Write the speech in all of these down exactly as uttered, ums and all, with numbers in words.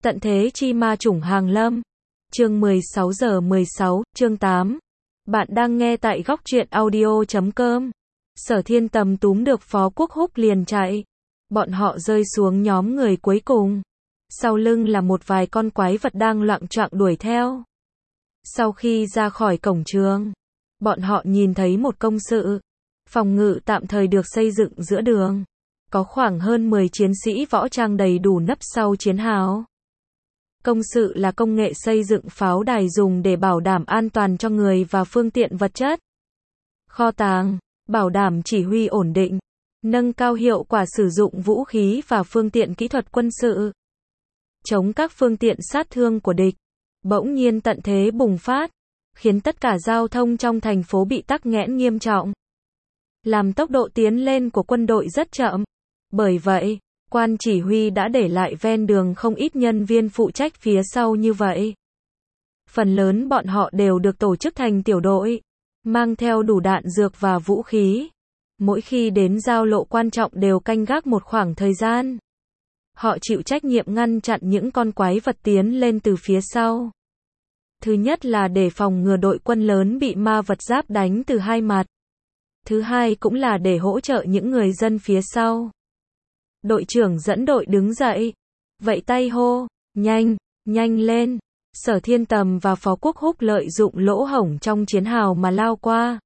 Tận thế chi ma chủng hàng lâm. Chương mười sáu giờ mười sáu, chương tám. Bạn đang nghe tại góc truyện audio chấm com. Sở Thiên Tầm túm được Phó Quốc Húc liền chạy. Bọn họ rơi xuống nhóm người cuối cùng. Sau lưng là một vài con quái vật đang loạng choạng đuổi theo. Sau khi ra khỏi cổng trường, bọn họ nhìn thấy một công sự. Phòng ngự tạm thời được xây dựng giữa đường. Có khoảng hơn mười chiến sĩ võ trang đầy đủ nấp sau chiến hào. Công sự là công nghệ xây dựng pháo đài dùng để bảo đảm an toàn cho người và phương tiện vật chất. Kho tàng, bảo đảm chỉ huy ổn định, nâng cao hiệu quả sử dụng vũ khí và phương tiện kỹ thuật quân sự. Chống các phương tiện sát thương của địch. Bỗng nhiên tận thế bùng phát, khiến tất cả giao thông trong thành phố bị tắc nghẽn nghiêm trọng. Làm tốc độ tiến lên của quân đội rất chậm. Bởi vậy, quan chỉ huy đã để lại ven đường không ít nhân viên phụ trách phía sau như vậy. Phần lớn bọn họ đều được tổ chức thành tiểu đội, mang theo đủ đạn dược và vũ khí. Mỗi khi đến giao lộ quan trọng đều canh gác một khoảng thời gian. Họ chịu trách nhiệm ngăn chặn những con quái vật tiến lên từ phía sau. Thứ nhất là để phòng ngừa đội quân lớn bị ma vật giáp đánh từ hai mặt. Thứ hai cũng là để hỗ trợ những người dân phía sau. Đội trưởng dẫn đội đứng dậy, vẫy tay hô, nhanh, nhanh lên. Sở Thiên Tầm và Phó Quốc Húc lợi dụng lỗ hổng trong chiến hào mà lao qua.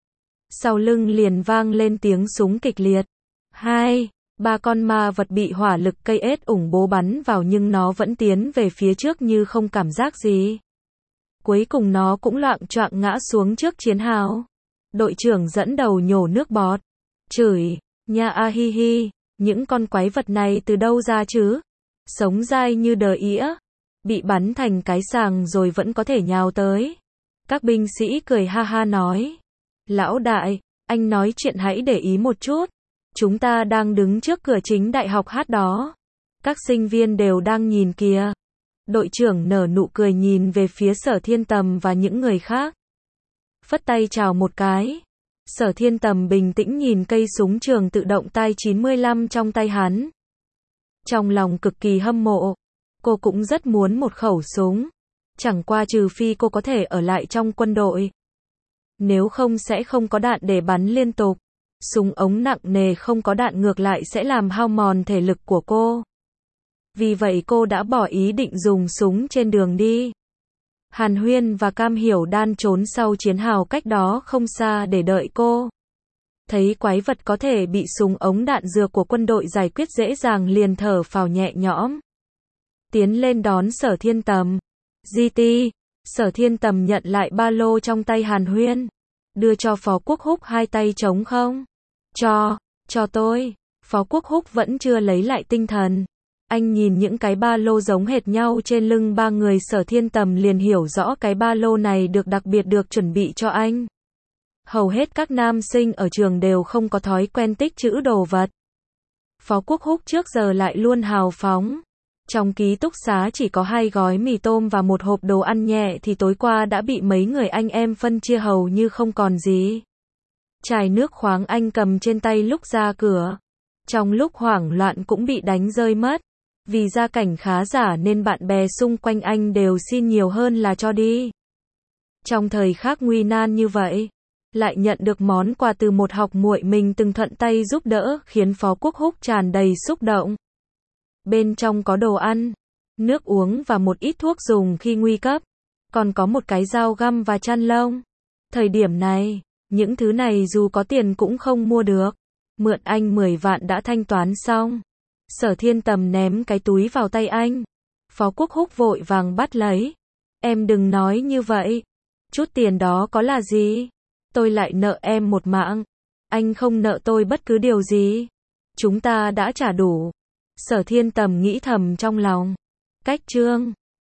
Sau lưng liền vang lên tiếng súng kịch liệt. Hai, ba con ma vật bị hỏa lực cây ết ủng bố bắn vào nhưng nó vẫn tiến về phía trước như không cảm giác gì. Cuối cùng nó cũng loạng choạng ngã xuống trước chiến hào. Đội trưởng dẫn đầu nhổ nước bọt, chửi, nha a hi hi. Những con quái vật này từ đâu ra chứ? Sống dai như đờ ĩa. Bị bắn thành cái sàng rồi vẫn có thể nhào tới. Các binh sĩ cười ha ha nói. Lão đại, anh nói chuyện hãy để ý một chút. Chúng ta đang đứng trước cửa chính đại học hát đó. Các sinh viên đều đang nhìn kìa. Đội trưởng nở nụ cười nhìn về phía Sở Thiên Tầm và những người khác. Phất tay chào một cái. Sở Thiên Tầm bình tĩnh nhìn cây súng trường tự động tay chín mươi lăm trong tay hắn. Trong lòng cực kỳ hâm mộ. Cô cũng rất muốn một khẩu súng. Chẳng qua trừ phi cô có thể ở lại trong quân đội. Nếu không sẽ không có đạn để bắn liên tục. Súng ống nặng nề không có đạn ngược lại sẽ làm hao mòn thể lực của cô. Vì vậy cô đã bỏ ý định dùng súng trên đường đi. Hàn Huyên và Cam Hiểu Đan trốn sau chiến hào cách đó không xa để đợi cô. Thấy quái vật có thể bị súng ống đạn dược của quân đội giải quyết dễ dàng liền thở phào nhẹ nhõm. Tiến lên đón Sở Thiên Tầm. giê tê, Sở Thiên Tầm nhận lại ba lô trong tay Hàn Huyên. Đưa cho Phó Quốc Húc hai tay trống không? Cho, cho tôi. Phó Quốc Húc vẫn chưa lấy lại tinh thần. Anh nhìn những cái ba lô giống hệt nhau trên lưng ba người Sở Thiên Tầm liền hiểu rõ cái ba lô này được đặc biệt được chuẩn bị cho anh. Hầu hết các nam sinh ở trường đều không có thói quen tích trữ đồ vật. Phó Quốc Húc trước giờ lại luôn hào phóng. Trong ký túc xá chỉ có hai gói mì tôm và một hộp đồ ăn nhẹ thì tối qua đã bị mấy người anh em phân chia hầu như không còn gì. Chai nước khoáng anh cầm trên tay lúc ra cửa. Trong lúc hoảng loạn cũng bị đánh rơi mất. Vì gia cảnh khá giả nên bạn bè xung quanh anh đều xin nhiều hơn là cho đi. Trong thời khắc nguy nan như vậy, lại nhận được món quà từ một học muội mình từng thuận tay giúp đỡ khiến Phó Quốc Húc tràn đầy xúc động. Bên trong có đồ ăn, nước uống và một ít thuốc dùng khi nguy cấp. Còn có một cái dao găm và chăn lông. Thời điểm này, những thứ này dù có tiền cũng không mua được. Mượn anh mười vạn đã thanh toán xong. Sở Thiên Tầm ném cái túi vào tay anh. Phó Quốc Húc vội vàng bắt lấy. Em đừng nói như vậy. Chút tiền đó có là gì? Tôi lại nợ em một mạng. Anh không nợ tôi bất cứ điều gì. Chúng ta đã trả đủ. Sở Thiên Tầm nghĩ thầm trong lòng. Cách chương